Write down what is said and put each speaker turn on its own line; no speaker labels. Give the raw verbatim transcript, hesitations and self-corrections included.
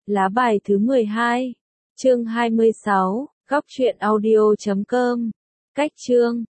Lá bài thứ mười hai, chương hai mươi sáu, góc truyện audio chấm com. Cách chương